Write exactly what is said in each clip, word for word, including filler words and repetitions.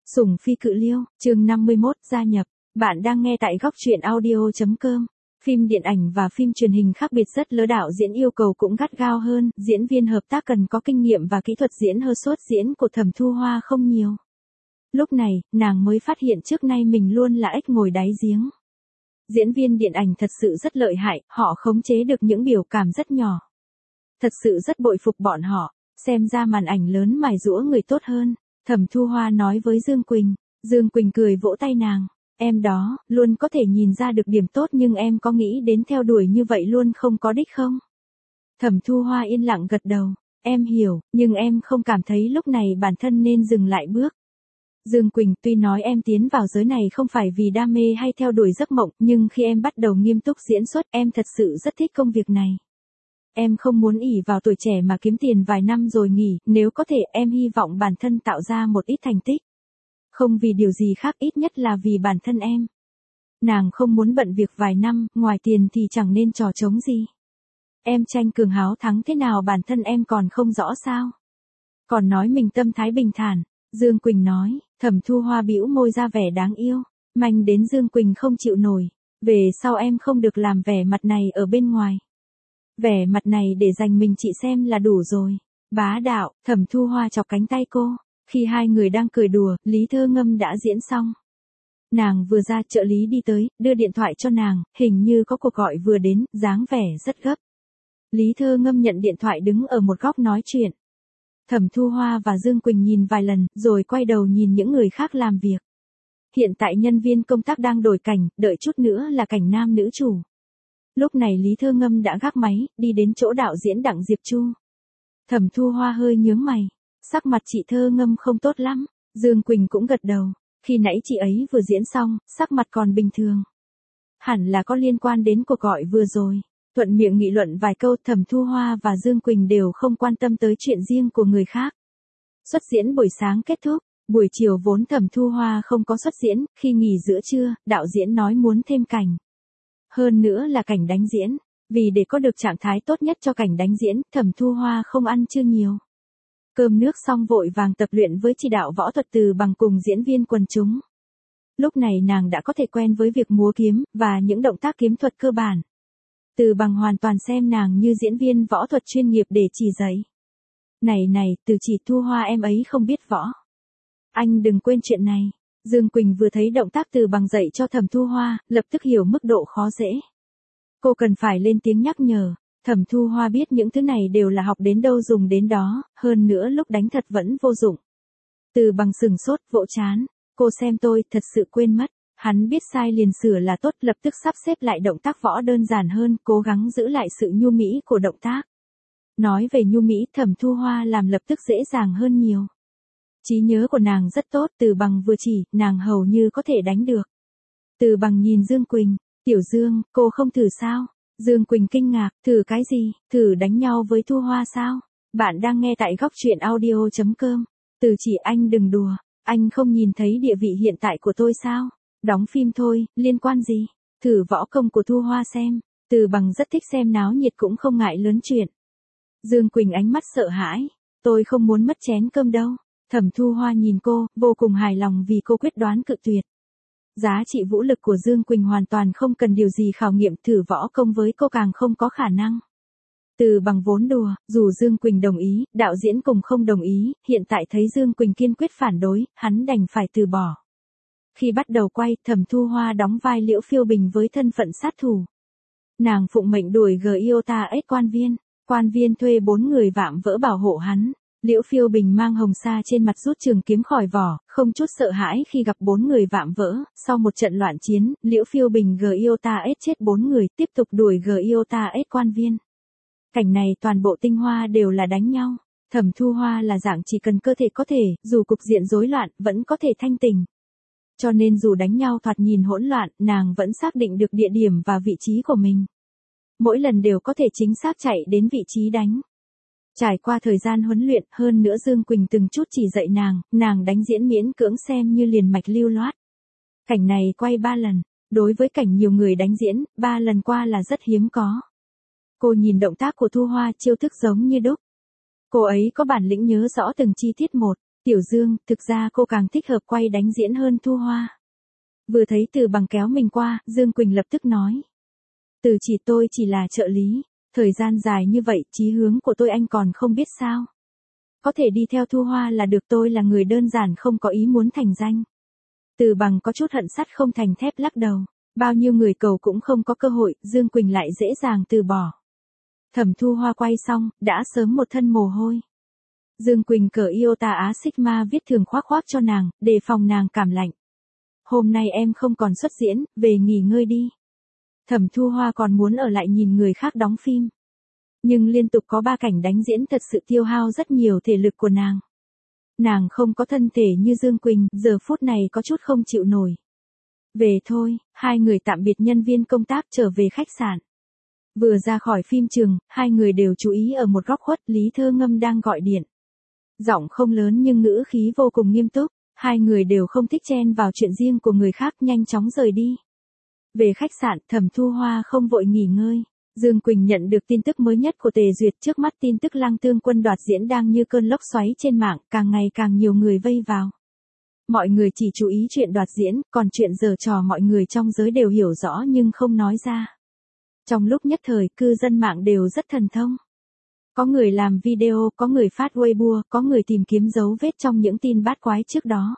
Sủng phi cự liêu, chương năm mươi mốt, gia nhập. Bạn đang nghe tại góc truyện audio chấm com. Phim điện ảnh và phim truyền hình khác biệt rất lớn, đạo diễn yêu cầu cũng gắt gao hơn, diễn viên hợp tác cần có kinh nghiệm và kỹ thuật diễn hơi sốt diễn của Thẩm Thu Hoa không nhiều. Lúc này, nàng mới phát hiện trước nay mình luôn là ếch ngồi đáy giếng. Diễn viên điện ảnh thật sự rất lợi hại, họ khống chế được những biểu cảm rất nhỏ. Thật sự rất bội phục bọn họ, xem ra màn ảnh lớn mài giũa người tốt hơn. Thẩm Thu Hoa nói với Dương Quỳnh. Dương Quỳnh cười vỗ tay nàng. Em đó, luôn có thể nhìn ra được điểm tốt nhưng em có nghĩ đến theo đuổi như vậy luôn không có đích không? Thẩm Thu Hoa yên lặng gật đầu. Em hiểu, nhưng em không cảm thấy lúc này bản thân nên dừng lại bước. Dương Quỳnh, tuy nói em tiến vào giới này không phải vì đam mê hay theo đuổi giấc mộng, nhưng khi em bắt đầu nghiêm túc diễn xuất, em thật sự rất thích công việc này. Em không muốn ỷ vào tuổi trẻ mà kiếm tiền vài năm rồi nghỉ, nếu có thể em hy vọng bản thân tạo ra một ít thành tích. Không vì điều gì khác, ít nhất là vì bản thân em. Nàng không muốn bận việc vài năm, ngoài tiền thì chẳng nên trò trống gì. Em tranh cường háo thắng thế nào bản thân em còn không rõ sao? Còn nói mình tâm thái bình thản, Dương Quỳnh nói. Thẩm Thu Hoa bĩu môi ra vẻ đáng yêu, manh đến Dương Quỳnh không chịu nổi. Về sau em không được làm vẻ mặt này ở bên ngoài. Vẻ mặt này để dành mình chị xem là đủ rồi. Bá đạo, Thẩm Thu Hoa chọc cánh tay cô. Khi hai người đang cười đùa, Lý Thơ Ngâm đã diễn xong. Nàng vừa ra, trợ lý đi tới, đưa điện thoại cho nàng, hình như có cuộc gọi vừa đến, dáng vẻ rất gấp. Lý Thơ Ngâm nhận điện thoại đứng ở một góc nói chuyện. Thẩm Thu Hoa và Dương Quỳnh nhìn vài lần, rồi quay đầu nhìn những người khác làm việc. Hiện tại nhân viên công tác đang đổi cảnh, đợi chút nữa là cảnh nam nữ chủ. Lúc này Lý Thơ Ngâm đã gác máy, đi đến chỗ đạo diễn Đặng Diệp Chu. Thẩm Thu Hoa hơi nhướng mày. Sắc mặt chị Thơ Ngâm không tốt lắm. Dương Quỳnh cũng gật đầu. Khi nãy chị ấy vừa diễn xong, sắc mặt còn bình thường. Hẳn là có liên quan đến cuộc gọi vừa rồi. Thuận miệng nghị luận vài câu, Thẩm Thu Hoa và Dương Quỳnh đều không quan tâm tới chuyện riêng của người khác. Xuất diễn buổi sáng kết thúc. Buổi chiều vốn Thẩm Thu Hoa không có xuất diễn, khi nghỉ giữa trưa, đạo diễn nói muốn thêm cảnh. Hơn nữa là cảnh đánh diễn. Vì để có được trạng thái tốt nhất cho cảnh đánh diễn, Thẩm Thu Hoa không ăn trưa nhiều. Cơm nước xong vội vàng tập luyện với chỉ đạo võ thuật Từ Bằng cùng diễn viên quần chúng. Lúc này nàng đã có thể quen với việc múa kiếm, và những động tác kiếm thuật cơ bản. Từ Bằng hoàn toàn xem nàng như diễn viên võ thuật chuyên nghiệp để chỉ dạy. Này này, Từ Chỉ, Thu Hoa em ấy không biết võ. Anh đừng quên chuyện này. Dương Quỳnh vừa thấy động tác Từ Bằng dạy cho Thẩm Thu Hoa, lập tức hiểu mức độ khó dễ. Cô cần phải lên tiếng nhắc nhở. Thẩm Thu Hoa biết những thứ này đều là học đến đâu dùng đến đó, hơn nữa lúc đánh thật vẫn vô dụng. Từ Bằng sừng sốt, vỗ chán. Cô xem tôi, thật sự quên mất. Hắn biết sai liền sửa là tốt, lập tức sắp xếp lại động tác võ đơn giản hơn, cố gắng giữ lại sự nhu mỹ của động tác. Nói về nhu mỹ, Thẩm Thu Hoa làm lập tức dễ dàng hơn nhiều. Trí nhớ của nàng rất tốt, Từ Bằng vừa chỉ, nàng hầu như có thể đánh được. Từ Bằng nhìn Dương Quỳnh. Tiểu Dương, cô không thử sao? Dương Quỳnh kinh ngạc, thử cái gì? Thử đánh nhau với Thu Hoa sao? Bạn đang nghe tại góc truyện audio chấm com. Từ Chỉ, anh đừng đùa. Anh không nhìn thấy địa vị hiện tại của tôi sao? Đóng phim thôi, liên quan gì? Thử võ công của Thu Hoa xem. Từ Bằng rất thích xem náo nhiệt cũng không ngại lớn chuyện. Dương Quỳnh ánh mắt sợ hãi. Tôi không muốn mất chén cơm đâu. Thẩm Thu Hoa nhìn cô, vô cùng hài lòng vì cô quyết đoán cự tuyệt. Giá trị vũ lực của Dương Quỳnh hoàn toàn không cần điều gì khảo nghiệm, thử võ công với cô càng không có khả năng. Từ Bằng vốn đùa, dù Dương Quỳnh đồng ý, đạo diễn cùng không đồng ý, hiện tại thấy Dương Quỳnh kiên quyết phản đối, hắn đành phải từ bỏ. Khi bắt đầu quay, Thẩm Thu Hoa đóng vai Liễu Phiêu Bình với thân phận sát thủ. Nàng phụng mệnh đuổi Giota ếch quan viên, quan viên thuê bốn người vạm vỡ bảo hộ hắn. Liễu Phiêu Bình mang hồng sa trên mặt rút trường kiếm khỏi vỏ, không chút sợ hãi khi gặp bốn người vạm vỡ. Sau một trận loạn chiến, Liễu Phiêu Bình Giota ếch chết bốn người, tiếp tục đuổi Giota ếch quan viên. Cảnh này toàn bộ tinh hoa đều là đánh nhau. Thẩm Thu Hoa là dạng chỉ cần cơ thể có thể, dù cục diện rối loạn, vẫn có thể thanh tỉnh. Cho nên dù đánh nhau thoạt nhìn hỗn loạn, nàng vẫn xác định được địa điểm và vị trí của mình. Mỗi lần đều có thể chính xác chạy đến vị trí đánh. Trải qua thời gian huấn luyện, hơn nữa Dương Quỳnh từng chút chỉ dạy nàng, nàng đánh diễn miễn cưỡng xem như liền mạch lưu loát. Cảnh này quay ba lần, đối với cảnh nhiều người đánh diễn, ba lần qua là rất hiếm có. Cô nhìn động tác của Thu Hoa, chiêu thức giống như đúc. Cô ấy có bản lĩnh nhớ rõ từng chi tiết một. Tiểu Dương, thực ra cô càng thích hợp quay đánh diễn hơn Thu Hoa. Vừa thấy Từ Bằng kéo mình qua, Dương Quỳnh lập tức nói. Từ chỉ tôi chỉ là trợ lý, thời gian dài như vậy, chí hướng của tôi anh còn không biết sao. Có thể đi theo Thu Hoa là được, tôi là người đơn giản không có ý muốn thành danh. Từ Bằng có chút hận sắt không thành thép lắc đầu, bao nhiêu người cầu cũng không có cơ hội, Dương Quỳnh lại dễ dàng từ bỏ. Thẩm Thu Hoa quay xong, đã sớm một thân mồ hôi. Dương Quỳnh cởi Iota Á Sigma viết thường khoác khoác cho nàng, đề phòng nàng cảm lạnh. Hôm nay em không còn xuất diễn, về nghỉ ngơi đi. Thẩm Thu Hoa còn muốn ở lại nhìn người khác đóng phim. Nhưng liên tục có ba cảnh đánh diễn thật sự tiêu hao rất nhiều thể lực của nàng. Nàng không có thân thể như Dương Quỳnh, giờ phút này có chút không chịu nổi. Về thôi, hai người tạm biệt nhân viên công tác trở về khách sạn. Vừa ra khỏi phim trường, hai người đều chú ý ở một góc khuất, Lý Thơ Ngâm đang gọi điện. Giọng không lớn nhưng ngữ khí vô cùng nghiêm túc, hai người đều không thích chen vào chuyện riêng của người khác, nhanh chóng rời đi. Về khách sạn, Thẩm Thu Hoa không vội nghỉ ngơi. Dương Quỳnh nhận được tin tức mới nhất của Tề Duyệt, trước mắt tin tức Lăng Tương Quân đoạt diễn đang như cơn lốc xoáy trên mạng, càng ngày càng nhiều người vây vào. Mọi người chỉ chú ý chuyện đoạt diễn, còn chuyện giở trò mọi người trong giới đều hiểu rõ nhưng không nói ra. Trong lúc nhất thời, cư dân mạng đều rất thần thông. Có người làm video, có người phát Weibo, có người tìm kiếm dấu vết trong những tin bát quái trước đó.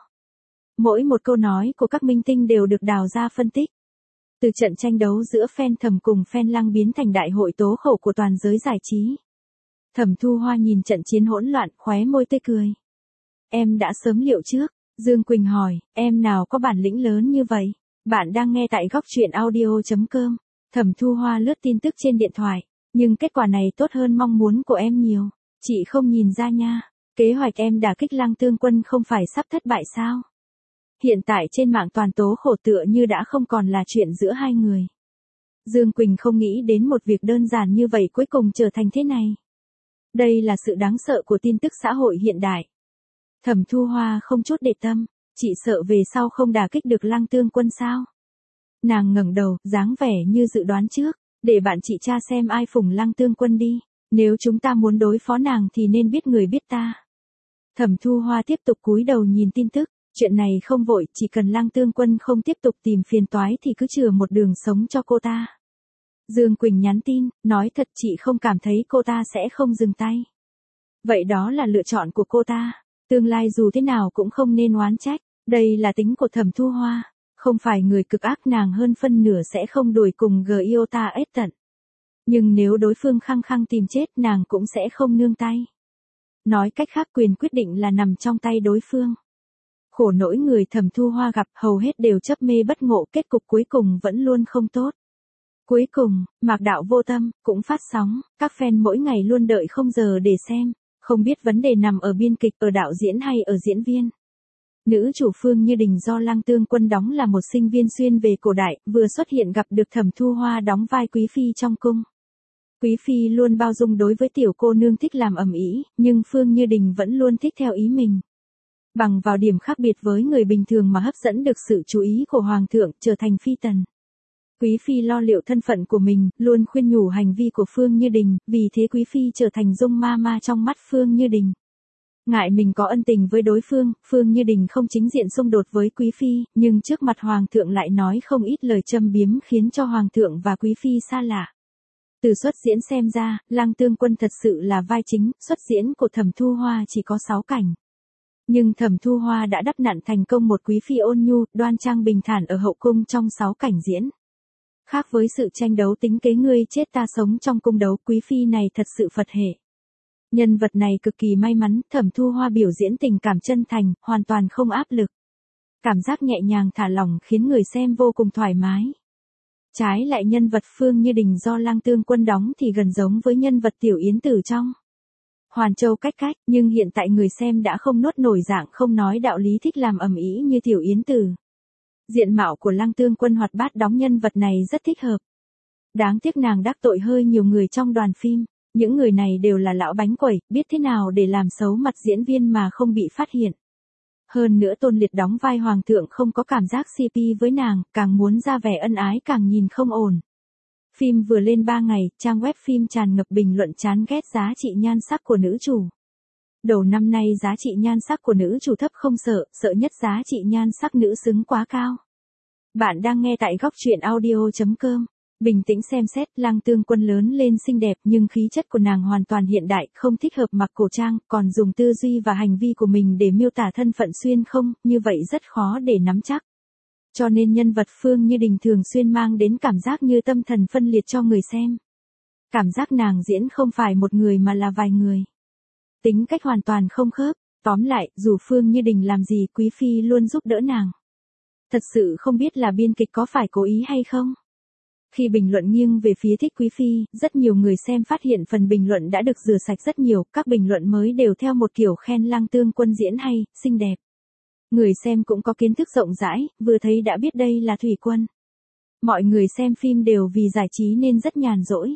Mỗi một câu nói của các minh tinh đều được đào ra phân tích. Từ trận tranh đấu giữa fan Thẩm cùng fan Lăng biến thành đại hội tố khổ của toàn giới giải trí. Thẩm Thu Hoa nhìn trận chiến hỗn loạn, khóe môi tươi cười. Em đã sớm liệu trước. Dương Quỳnh hỏi, em nào có bản lĩnh lớn như vậy? Bạn đang nghe tại góc truyện audio chấm com. Thẩm Thu Hoa lướt tin tức trên điện thoại. Nhưng kết quả này tốt hơn mong muốn của em nhiều. Chị không nhìn ra nha. Kế hoạch em đả kích Lăng Tương Quân không phải sắp thất bại sao? Hiện tại trên mạng toàn tố khổ tựa như đã không còn là chuyện giữa hai người. Dương Quỳnh không nghĩ đến một việc đơn giản như vậy cuối cùng trở thành thế này. Đây là sự đáng sợ của tin tức xã hội hiện đại. Thẩm Thu Hoa không chút để tâm, chị sợ về sau không đả kích được Lăng Tương Quân sao? Nàng ngẩng đầu, dáng vẻ như dự đoán trước, để bạn chị tra xem ai phủng Lăng Tương Quân đi, nếu chúng ta muốn đối phó nàng thì nên biết người biết ta. Thẩm Thu Hoa tiếp tục cúi đầu nhìn tin tức, chuyện này không vội, chỉ cần Lăng Tương Quân không tiếp tục tìm phiền toái thì cứ chừa một đường sống cho cô ta. Dương Quỳnh nhắn tin, nói thật chị không cảm thấy cô ta sẽ không dừng tay. Vậy đó là lựa chọn của cô ta. Tương lai dù thế nào cũng không nên oán trách, đây là tính của Thẩm Thu Hoa, không phải người cực ác, nàng hơn phân nửa sẽ không đuổi cùng Giota ết tận. Nhưng nếu đối phương khăng khăng tìm chết nàng cũng sẽ không nương tay. Nói cách khác quyền quyết định là nằm trong tay đối phương. Khổ nỗi người Thẩm Thu Hoa gặp hầu hết đều chấp mê bất ngộ, kết cục cuối cùng vẫn luôn không tốt. Cuối cùng, Mạc Đạo Vô Tâm cũng phát sóng, các fan mỗi ngày luôn đợi không giờ để xem. Không biết vấn đề nằm ở biên kịch, ở đạo diễn hay ở diễn viên. Nữ chủ Phương Như Đình do Lăng Tương Quân đóng là một sinh viên xuyên về cổ đại, vừa xuất hiện gặp được Thẩm Thu Hoa đóng vai Quý Phi trong cung. Quý Phi luôn bao dung đối với tiểu cô nương thích làm ầm ĩ, nhưng Phương Như Đình vẫn luôn thích theo ý mình. Bằng vào điểm khác biệt với người bình thường mà hấp dẫn được sự chú ý của Hoàng thượng, trở thành phi tần. Quý Phi lo liệu thân phận của mình, luôn khuyên nhủ hành vi của Phương Như Đình, vì thế Quý Phi trở thành dung ma ma trong mắt Phương Như Đình. Ngại mình có ân tình với đối phương, Phương Như Đình không chính diện xung đột với Quý Phi, nhưng trước mặt Hoàng thượng lại nói không ít lời châm biếm khiến cho Hoàng thượng và Quý Phi xa lạ. Từ xuất diễn xem ra, Lăng Tương Quân thật sự là vai chính, xuất diễn của Thẩm Thu Hoa chỉ có sáu cảnh. Nhưng Thẩm Thu Hoa đã đắp nặn thành công một Quý Phi ôn nhu, đoan trang bình thản ở hậu cung trong sáu cảnh diễn. Khác với sự tranh đấu tính kế ngươi chết ta sống trong cung đấu, Quý Phi này thật sự Phật hệ. Nhân vật này cực kỳ may mắn, Thẩm Thu Hoa biểu diễn tình cảm chân thành, hoàn toàn không áp lực. Cảm giác nhẹ nhàng thả lỏng khiến người xem vô cùng thoải mái. Trái lại nhân vật Phương Như Đình do Lăng Tương Quân đóng thì gần giống với nhân vật Tiểu Yến Tử trong Hoàn Châu Cách Cách, nhưng hiện tại người xem đã không nuốt nổi dạng không nói đạo lý thích làm ầm ĩ như Tiểu Yến Tử. Diện mạo của Lăng Tương Quân hoạt bát đóng nhân vật này rất thích hợp. Đáng tiếc nàng đắc tội hơi nhiều người trong đoàn phim, những người này đều là lão bánh quẩy, biết thế nào để làm xấu mặt diễn viên mà không bị phát hiện. Hơn nữa Tôn Liệt đóng vai Hoàng thượng không có cảm giác xê pê với nàng, càng muốn ra vẻ ân ái càng nhìn không ổn. Phim vừa lên ba ngày, trang web phim tràn ngập bình luận chán ghét giá trị nhan sắc của nữ chủ. Đầu năm nay giá trị nhan sắc của nữ chủ thấp không sợ, sợ nhất giá trị nhan sắc nữ xứng quá cao. Bạn đang nghe tại góc truyện audio chấm com. Bình tĩnh xem xét, Lăng Tương Quân lớn lên xinh đẹp nhưng khí chất của nàng hoàn toàn hiện đại, không thích hợp mặc cổ trang, còn dùng tư duy và hành vi của mình để miêu tả thân phận xuyên không, như vậy rất khó để nắm chắc. Cho nên nhân vật Phương Như Đình thường xuyên mang đến cảm giác như tâm thần phân liệt cho người xem. Cảm giác nàng diễn không phải một người mà là vài người. Tính cách hoàn toàn không khớp, tóm lại, dù Phương Như Đình làm gì Quý Phi luôn giúp đỡ nàng. Thật sự không biết là biên kịch có phải cố ý hay không. Khi bình luận nghiêng về phía thích Quý Phi, rất nhiều người xem phát hiện phần bình luận đã được rửa sạch rất nhiều, các bình luận mới đều theo một kiểu khen Lăng Tương Quân diễn hay, xinh đẹp. Người xem cũng có kiến thức rộng rãi, vừa thấy đã biết đây là Thủy Quân. Mọi người xem phim đều vì giải trí nên rất nhàn rỗi.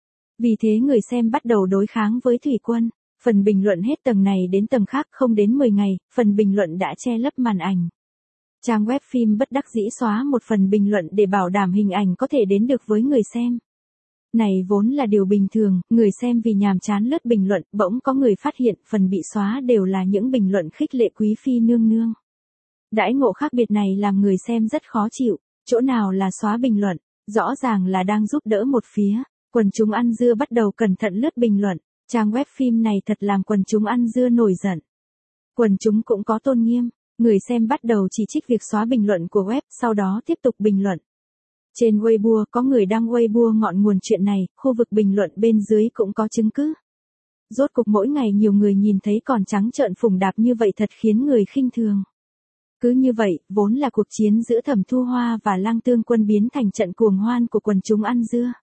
Vì thế người xem bắt đầu đối kháng với Thủy Quân. Phần bình luận hết tầng này đến tầng khác, không đến mười ngày, phần bình luận đã che lấp màn ảnh. Trang web phim bất đắc dĩ xóa một phần bình luận để bảo đảm hình ảnh có thể đến được với người xem. Này vốn là điều bình thường, người xem vì nhàm chán lướt bình luận, bỗng có người phát hiện phần bị xóa đều là những bình luận khích lệ Quý Phi nương nương. Đãi ngộ khác biệt này làm người xem rất khó chịu, chỗ nào là xóa bình luận, rõ ràng là đang giúp đỡ một phía. Quần chúng ăn dưa bắt đầu cẩn thận lướt bình luận, trang web phim này thật làm quần chúng ăn dưa nổi giận. Quần chúng cũng có tôn nghiêm, người xem bắt đầu chỉ trích việc xóa bình luận của web, sau đó tiếp tục bình luận. Trên Weibo có người đăng Weibo ngọn nguồn chuyện này, khu vực bình luận bên dưới cũng có chứng cứ. Rốt cục mỗi ngày nhiều người nhìn thấy còn trắng trợn phủng đạp như vậy thật khiến người khinh thường. Cứ như vậy, vốn là cuộc chiến giữa Thẩm Thu Hoa và Lăng Tương Quân biến thành trận cuồng hoan của quần chúng ăn dưa.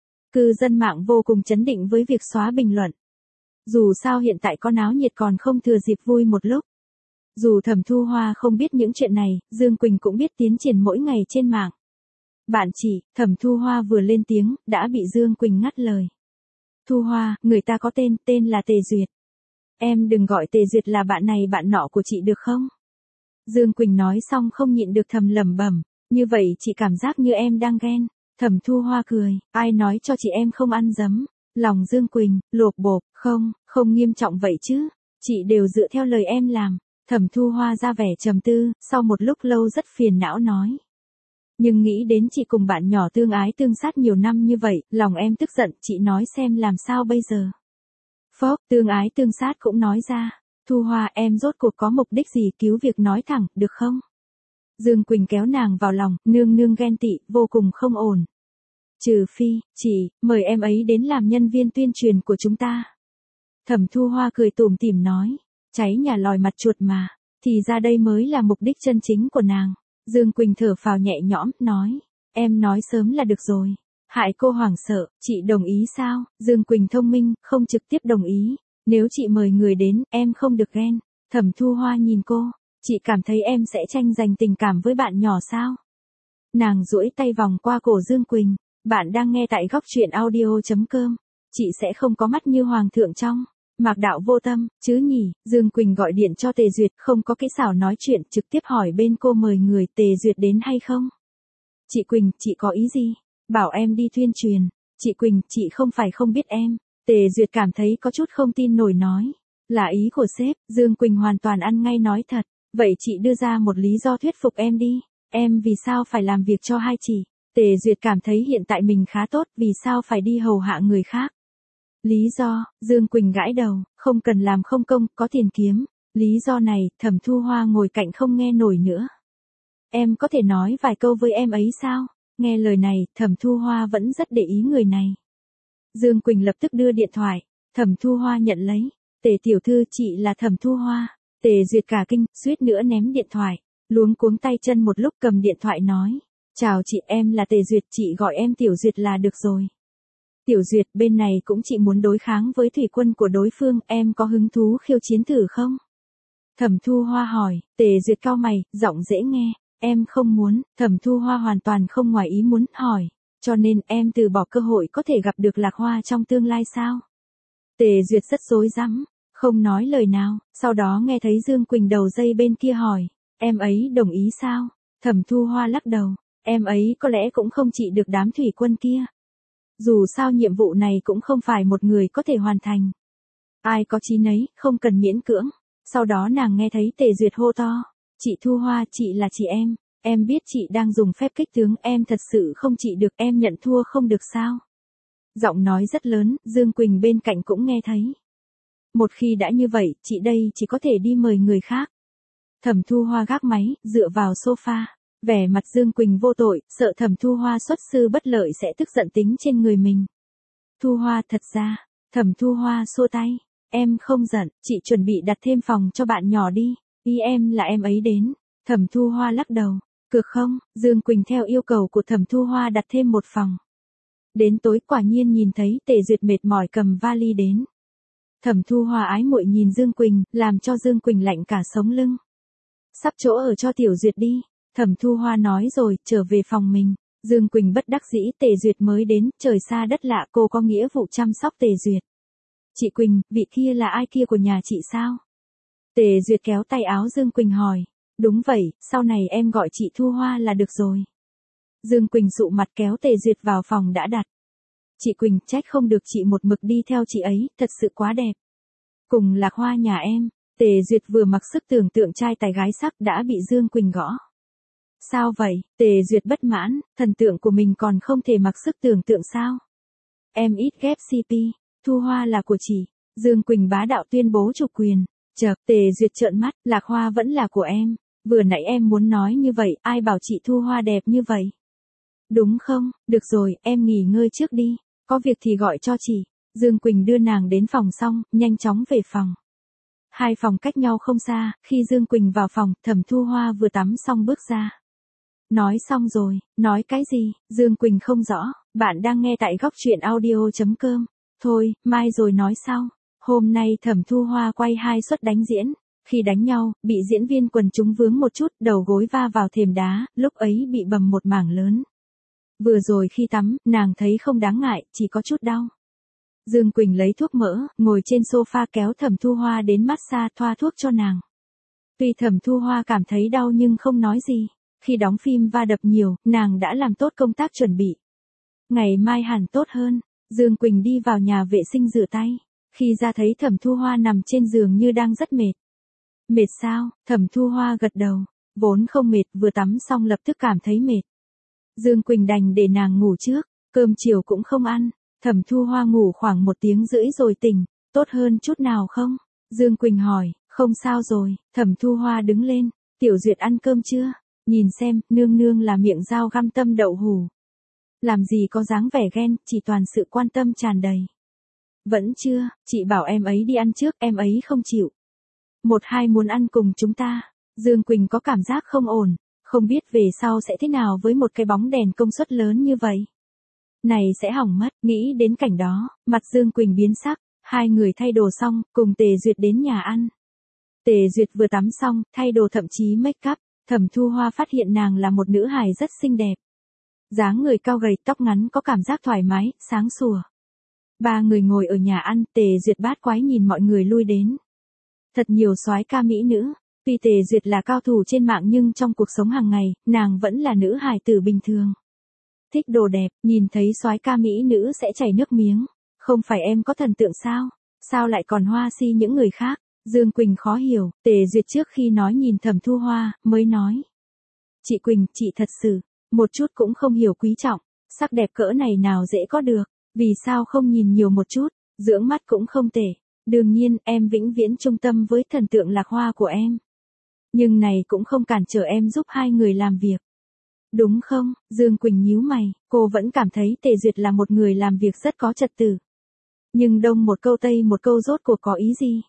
Cư dân mạng vô cùng chấn định với việc xóa bình luận. Dù sao hiện tại có náo nhiệt còn không thừa dịp vui một lúc. Dù Thẩm Thu Hoa không biết những chuyện này, Dương Quỳnh cũng biết tiến triển mỗi ngày trên mạng. Bạn chị, Thẩm Thu Hoa vừa lên tiếng, đã bị Dương Quỳnh ngắt lời. Thu Hoa, người ta có tên, tên là Tề Duyệt. Em đừng gọi Tề Duyệt là bạn này bạn nọ của chị được không? Dương Quỳnh nói xong không nhịn được thầm lẩm bẩm, như vậy chị cảm giác như em đang ghen. Thẩm Thu Hoa cười, ai nói cho chị em không ăn dấm. Lòng Dương Quỳnh, lột bột, không, không nghiêm trọng vậy chứ. Chị đều dựa theo lời em làm. Thẩm Thu Hoa ra vẻ trầm tư, sau một lúc lâu rất phiền não nói. Nhưng nghĩ đến chị cùng bạn nhỏ tương ái tương sát nhiều năm như vậy, lòng em tức giận, chị nói xem làm sao bây giờ. Phốc, tương ái tương sát cũng nói ra. Thu Hoa, em rốt cuộc có mục đích gì, cứu việc nói thẳng, được không? Dương Quỳnh kéo nàng vào lòng, nương nương ghen tị, vô cùng không ổn. Trừ phi, chị, mời em ấy đến làm nhân viên tuyên truyền của chúng ta. Thẩm Thu Hoa cười tủm tỉm nói, cháy nhà lòi mặt chuột mà, thì ra đây mới là mục đích chân chính của nàng. Dương Quỳnh thở phào nhẹ nhõm, nói, em nói sớm là được rồi. Hại cô hoảng sợ, chị đồng ý sao? Dương Quỳnh thông minh, không trực tiếp đồng ý. Nếu chị mời người đến, em không được ghen. Thẩm Thu Hoa nhìn cô, chị cảm thấy em sẽ tranh giành tình cảm với bạn nhỏ sao? Nàng duỗi tay vòng qua cổ Dương Quỳnh, bạn đang nghe tại góc truyện audio chấm com. Chị sẽ không có mắt như hoàng thượng trong Mạc Đạo vô tâm, chứ nhỉ? Dương Quỳnh gọi điện cho Tề Duyệt, không có kỹ xảo nói chuyện, trực tiếp hỏi bên cô mời người Tề Duyệt đến hay không. Chị Quỳnh, chị có ý gì? Bảo em đi tuyên truyền. Chị Quỳnh, chị không phải không biết em. Tề Duyệt cảm thấy có chút không tin nổi nói. Là ý của sếp. Dương Quỳnh hoàn toàn ăn ngay nói thật. Vậy chị đưa ra một lý do thuyết phục em đi. Em vì sao phải làm việc cho hai chị? Tề Duyệt cảm thấy hiện tại mình khá tốt, vì sao phải đi hầu hạ người khác? Lý do, Dương Quỳnh gãi đầu, không cần làm không công, có tiền kiếm. Lý do này, Thẩm Thu Hoa ngồi cạnh không nghe nổi nữa. Em có thể nói vài câu với em ấy sao? Nghe lời này, Thẩm Thu Hoa vẫn rất để ý người này. Dương Quỳnh lập tức đưa điện thoại, Thẩm Thu Hoa nhận lấy. Tề tiểu thư, chị là Thẩm Thu Hoa. Tề Duyệt cả kinh, suýt nữa ném điện thoại, luống cuống tay chân một lúc cầm điện thoại nói. Chào chị, em là Tề Duyệt, chị gọi em Tiểu Duyệt là được rồi. Tiểu Duyệt, bên này cũng chị muốn đối kháng với thủy quân của đối phương, em có hứng thú khiêu chiến thử không? Thẩm Thu Hoa hỏi. Tề Duyệt cau mày, giọng dễ nghe. Em không muốn. Thẩm Thu Hoa hoàn toàn không ngoài ý muốn, hỏi. Cho nên em từ bỏ cơ hội có thể gặp được Lạc Hoa trong tương lai sao? Tề Duyệt rất rối rắm, không nói lời nào, sau đó nghe thấy Dương Quỳnh đầu dây bên kia hỏi. Em ấy đồng ý sao? Thẩm Thu Hoa lắc đầu. Em ấy có lẽ cũng không trị được đám thủy quân kia. Dù sao nhiệm vụ này cũng không phải một người có thể hoàn thành. Ai có chí nấy, không cần miễn cưỡng. Sau đó nàng nghe thấy Tề Duyệt hô to. Chị Thu Hoa, chị là chị em. Em biết chị đang dùng phép kích tướng, em thật sự không trị được, em nhận thua không được sao? Giọng nói rất lớn, Dương Quỳnh bên cạnh cũng nghe thấy. Một khi đã như vậy, chị đây chỉ có thể đi mời người khác. Thẩm Thu Hoa gác máy, dựa vào sofa. Vẻ mặt Dương Quỳnh vô tội, sợ Thẩm Thu Hoa xuất sư bất lợi sẽ tức giận tính trên người mình. Thu Hoa, thật ra, Thẩm Thu Hoa xua tay. Em không giận, chị chuẩn bị đặt thêm phòng cho bạn nhỏ đi. Ý em là em ấy đến. Thẩm Thu Hoa lắc đầu. Cực không, Dương Quỳnh theo yêu cầu của Thẩm Thu Hoa đặt thêm một phòng. Đến tối quả nhiên nhìn thấy Tề Duyệt mệt mỏi cầm vali đến. Thẩm Thu Hoa ái muội nhìn Dương Quỳnh, làm cho Dương Quỳnh lạnh cả sống lưng. Sắp chỗ ở cho Tiểu Duyệt đi. Thẩm Thu Hoa nói rồi, trở về phòng mình. Dương Quỳnh bất đắc dĩ, Tề Duyệt mới đến, trời xa đất lạ, cô có nghĩa vụ chăm sóc Tề Duyệt. Chị Quỳnh, vị kia là ai kia của nhà chị sao? Tề Duyệt kéo tay áo Dương Quỳnh hỏi. Đúng vậy, sau này em gọi chị Thu Hoa là được rồi. Dương Quỳnh dụ mặt kéo Tề Duyệt vào phòng đã đặt. Chị Quỳnh, trách không được chị một mực đi theo chị ấy, thật sự quá đẹp. Cùng Lạc Hoa nhà em. Tề Duyệt vừa mặc sức tưởng tượng trai tài gái sắc đã bị Dương Quỳnh gõ. Sao vậy? Tề Duyệt bất mãn, thần tượng của mình còn không thể mặc sức tưởng tượng sao? Em ít ghép xê pê, Thu Hoa là của chị. Dương Quỳnh bá đạo tuyên bố chủ quyền. Chợt, Tề Duyệt trợn mắt, Lạc Hoa vẫn là của em. Vừa nãy em muốn nói như vậy, ai bảo chị Thu Hoa đẹp như vậy? Đúng không? Được rồi, em nghỉ ngơi trước đi. Có việc thì gọi cho chị. Dương Quỳnh đưa nàng đến phòng xong, nhanh chóng về phòng. Hai phòng cách nhau không xa, khi Dương Quỳnh vào phòng, Thẩm Thu Hoa vừa tắm xong bước ra. Nói xong rồi, nói cái gì? Dương Quỳnh không rõ, bạn đang nghe tại góc truyện audio chấm com. Thôi, mai rồi nói sau. Hôm nay Thẩm Thu Hoa quay hai suất đánh diễn. Khi đánh nhau, bị diễn viên quần chúng vướng một chút, đầu gối va vào thềm đá, lúc ấy bị bầm một mảng lớn. Vừa rồi khi tắm, nàng thấy không đáng ngại, chỉ có chút đau. Dương Quỳnh lấy thuốc mỡ, ngồi trên sofa kéo Thẩm Thu Hoa đến massage thoa thuốc cho nàng. Tuy Thẩm Thu Hoa cảm thấy đau nhưng không nói gì. Khi đóng phim va đập nhiều, nàng đã làm tốt công tác chuẩn bị. Ngày mai hẳn tốt hơn. Dương Quỳnh đi vào nhà vệ sinh rửa tay. Khi ra thấy Thẩm Thu Hoa nằm trên giường như đang rất mệt. Mệt sao? Thẩm Thu Hoa gật đầu. Vốn không mệt, vừa tắm xong lập tức cảm thấy mệt. Dương Quỳnh đành để nàng ngủ trước, cơm chiều cũng không ăn. Thẩm Thu Hoa ngủ khoảng một tiếng rưỡi rồi tỉnh, tốt hơn chút nào không? Dương Quỳnh hỏi, không sao rồi. Thẩm Thu Hoa đứng lên, Tiểu Duyệt ăn cơm chưa? Nhìn xem, nương nương là miệng dao găm tâm đậu hủ. Làm gì có dáng vẻ ghen, chỉ toàn sự quan tâm tràn đầy. Vẫn chưa, chị bảo em ấy đi ăn trước, em ấy không chịu. Một hai muốn ăn cùng chúng ta. Dương Quỳnh có cảm giác không ổn, không biết về sau sẽ thế nào với một cái bóng đèn công suất lớn như vậy. Này sẽ hỏng mất, nghĩ đến cảnh đó, mặt Dương Quỳnh biến sắc, hai người thay đồ xong, cùng Tề Duyệt đến nhà ăn. Tề Duyệt vừa tắm xong, thay đồ thậm chí make up, Thẩm Thu Hoa phát hiện nàng là một nữ hài rất xinh đẹp. Dáng người cao gầy, tóc ngắn có cảm giác thoải mái, sáng sủa. Ba người ngồi ở nhà ăn, Tề Duyệt bát quái nhìn mọi người lui đến. Thật nhiều soái ca mỹ nữ, tuy Tề Duyệt là cao thủ trên mạng nhưng trong cuộc sống hàng ngày, nàng vẫn là nữ hài tử bình thường. Thích đồ đẹp, nhìn thấy soái ca mỹ nữ sẽ chảy nước miếng. Không phải em có thần tượng sao? Sao lại còn hoa si những người khác? Dương Quỳnh khó hiểu, Tề Duyệt trước khi nói nhìn Thẩm Thu Hoa, mới nói. Chị Quỳnh, chị thật sự, một chút cũng không hiểu quý trọng, sắc đẹp cỡ này nào dễ có được, vì sao không nhìn nhiều một chút, dưỡng mắt cũng không tệ. Đương nhiên, em vĩnh viễn trung tâm với thần tượng Lạc Hoa của em. Nhưng này cũng không cản trở em giúp hai người làm việc. Đúng không? Dương Quỳnh nhíu mày, cô vẫn cảm thấy Tề Duyệt là một người làm việc rất có trật tự. Nhưng đông một câu tây một câu rốt cuộc có ý gì?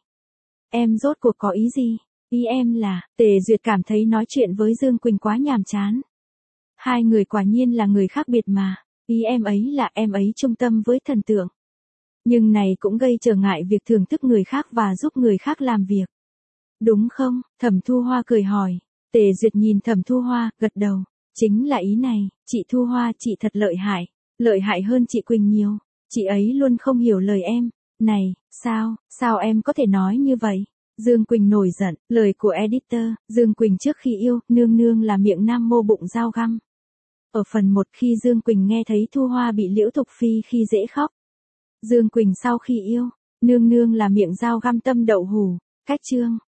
Em rốt cuộc có ý gì? Ý em là, Tề Duyệt cảm thấy nói chuyện với Dương Quỳnh quá nhàm chán. Hai người quả nhiên là người khác biệt mà. Ý em ấy là em ấy trung tâm với thần tượng. Nhưng này cũng gây trở ngại việc thưởng thức người khác và giúp người khác làm việc. Đúng không? Thẩm Thu Hoa cười hỏi. Tề Duyệt nhìn Thẩm Thu Hoa, gật đầu. Chính là ý này, chị Thu Hoa chị thật lợi hại. Lợi hại hơn chị Quỳnh nhiều. Chị ấy luôn không hiểu lời em. Này, sao, sao em có thể nói như vậy? Dương Quỳnh nổi giận, lời của editor, Dương Quỳnh trước khi yêu, nương nương là miệng nam mô bụng dao găm. Ở phần một khi Dương Quỳnh nghe thấy Thu Hoa bị Liễu Thục Phi khi dễ khóc. Dương Quỳnh sau khi yêu, Nương nương là miệng dao găm tâm đậu hủ. Cách chương